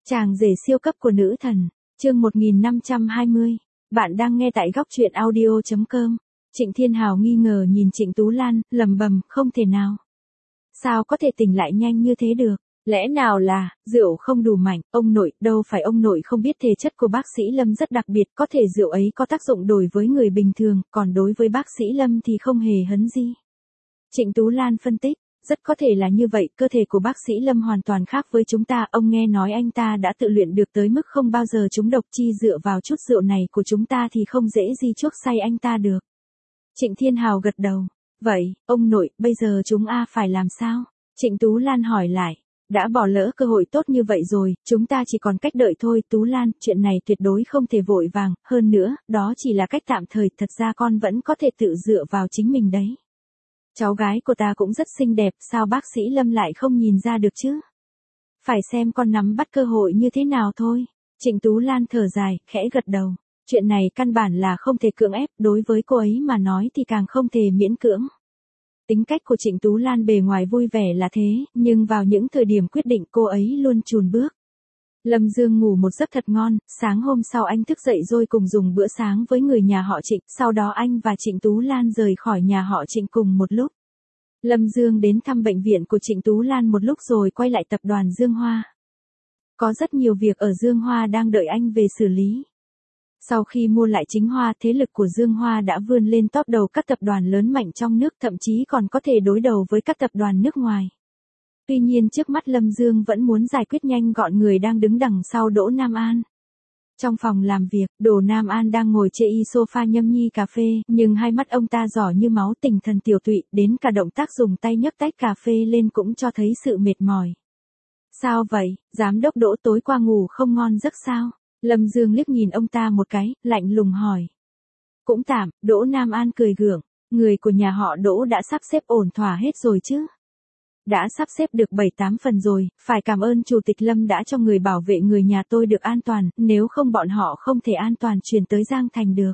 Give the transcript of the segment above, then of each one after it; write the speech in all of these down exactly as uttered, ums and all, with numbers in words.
Chàng rể siêu cấp của nữ thần, chương một nghìn năm trăm hai mươi. Bạn đang nghe tại góc truyện audio chấm com. Trịnh Thiên Hào nghi ngờ nhìn Trịnh Tú Lan, lầm bầm, không thể nào. Sao có thể tỉnh lại nhanh như thế được? Lẽ nào là, rượu không đủ mạnh, ông nội, đâu phải ông nội không biết thể chất của bác sĩ Lâm rất đặc biệt, có thể rượu ấy có tác dụng đối với người bình thường, còn đối với bác sĩ Lâm thì không hề hấn gì. Trịnh Tú Lan phân tích, rất có thể là như vậy, cơ thể của bác sĩ Lâm hoàn toàn khác với chúng ta, ông nghe nói anh ta đã tự luyện được tới mức không bao giờ trúng độc, chi dựa vào chút rượu này của chúng ta thì không dễ gì chuốc say anh ta được. Trịnh Thiên Hào gật đầu, vậy, ông nội, bây giờ chúng a phải làm sao? Trịnh Tú Lan hỏi lại. Đã bỏ lỡ cơ hội tốt như vậy rồi, chúng ta chỉ còn cách đợi thôi. Tú Lan, chuyện này tuyệt đối không thể vội vàng, hơn nữa, đó chỉ là cách tạm thời, thật ra con vẫn có thể tự dựa vào chính mình đấy. Cháu gái của ta cũng rất xinh đẹp, sao bác sĩ Lâm lại không nhìn ra được chứ? Phải xem con nắm bắt cơ hội như thế nào thôi. Trịnh Tú Lan thở dài, khẽ gật đầu. Chuyện này căn bản là không thể cưỡng ép, đối với cô ấy mà nói thì càng không thể miễn cưỡng. Tính cách của Trịnh Tú Lan bề ngoài vui vẻ là thế, nhưng vào những thời điểm quyết định cô ấy luôn chùn bước. Lâm Dương ngủ một giấc thật ngon, sáng hôm sau anh thức dậy rồi cùng dùng bữa sáng với người nhà họ Trịnh, sau đó anh và Trịnh Tú Lan rời khỏi nhà họ Trịnh cùng một lúc. Lâm Dương đến thăm bệnh viện của Trịnh Tú Lan một lúc rồi quay lại tập đoàn Dương Hoa. Có rất nhiều việc ở Dương Hoa đang đợi anh về xử lý. Sau khi mua lại Chính Hoa, thế lực của Dương Hoa đã vươn lên top đầu các tập đoàn lớn mạnh trong nước, thậm chí còn có thể đối đầu với các tập đoàn nước ngoài. Tuy nhiên trước mắt Lâm Dương vẫn muốn giải quyết nhanh gọn người đang đứng đằng sau Đỗ Nam An. Trong phòng làm việc, Đỗ Nam An đang ngồi chê y sofa nhâm nhi cà phê, nhưng hai mắt ông ta đỏ như máu, tinh thần tiểu tụy, đến cả động tác dùng tay nhấc tách cà phê lên cũng cho thấy sự mệt mỏi. Sao vậy, giám đốc Đỗ, tối qua ngủ không ngon giấc sao? Lâm Dương liếc nhìn ông ta một cái, lạnh lùng hỏi. Cũng tạm, Đỗ Nam An cười gượng, người của nhà họ Đỗ đã sắp xếp ổn thỏa hết rồi chứ? Đã sắp xếp được bảy tám phần rồi, phải cảm ơn Chủ tịch Lâm đã cho người bảo vệ người nhà tôi được an toàn, nếu không bọn họ không thể an toàn chuyển tới Giang Thành được.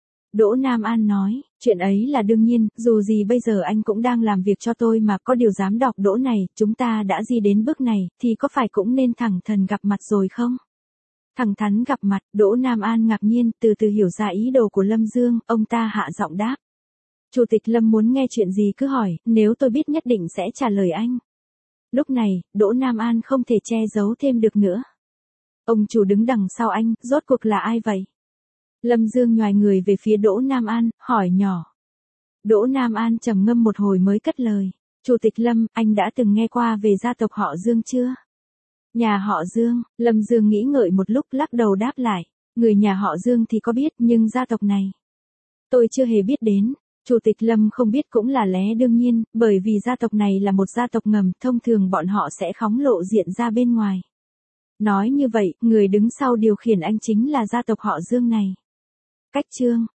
Đỗ Nam An nói, chuyện ấy là đương nhiên, dù gì bây giờ anh cũng đang làm việc cho tôi mà, có điều giám đốc Đỗ này, chúng ta đã đi đến bước này, thì có phải cũng nên thẳng thắn gặp mặt rồi không? Thẳng thắn gặp mặt, Đỗ Nam An ngạc nhiên, từ từ hiểu ra ý đồ của Lâm Dương, ông ta hạ giọng đáp. Chủ tịch Lâm muốn nghe chuyện gì cứ hỏi, nếu tôi biết nhất định sẽ trả lời anh. Lúc này, Đỗ Nam An không thể che giấu thêm được nữa. Ông chủ đứng đằng sau anh, rốt cuộc là ai vậy? Lâm Dương nhoài người về phía Đỗ Nam An, hỏi nhỏ. Đỗ Nam An trầm ngâm một hồi mới cất lời. Chủ tịch Lâm, anh đã từng nghe qua về gia tộc họ Dương chưa? Nhà họ Dương, Lâm Dương nghĩ ngợi một lúc lắc đầu đáp lại. Người nhà họ Dương thì có biết, nhưng gia tộc này tôi chưa hề biết đến. Chủ tịch Lâm không biết cũng là lẽ đương nhiên, bởi vì gia tộc này là một gia tộc ngầm, thông thường bọn họ sẽ phóng lộ diện ra bên ngoài. Nói như vậy, người đứng sau điều khiển anh chính là gia tộc họ Dương này. Cách chương,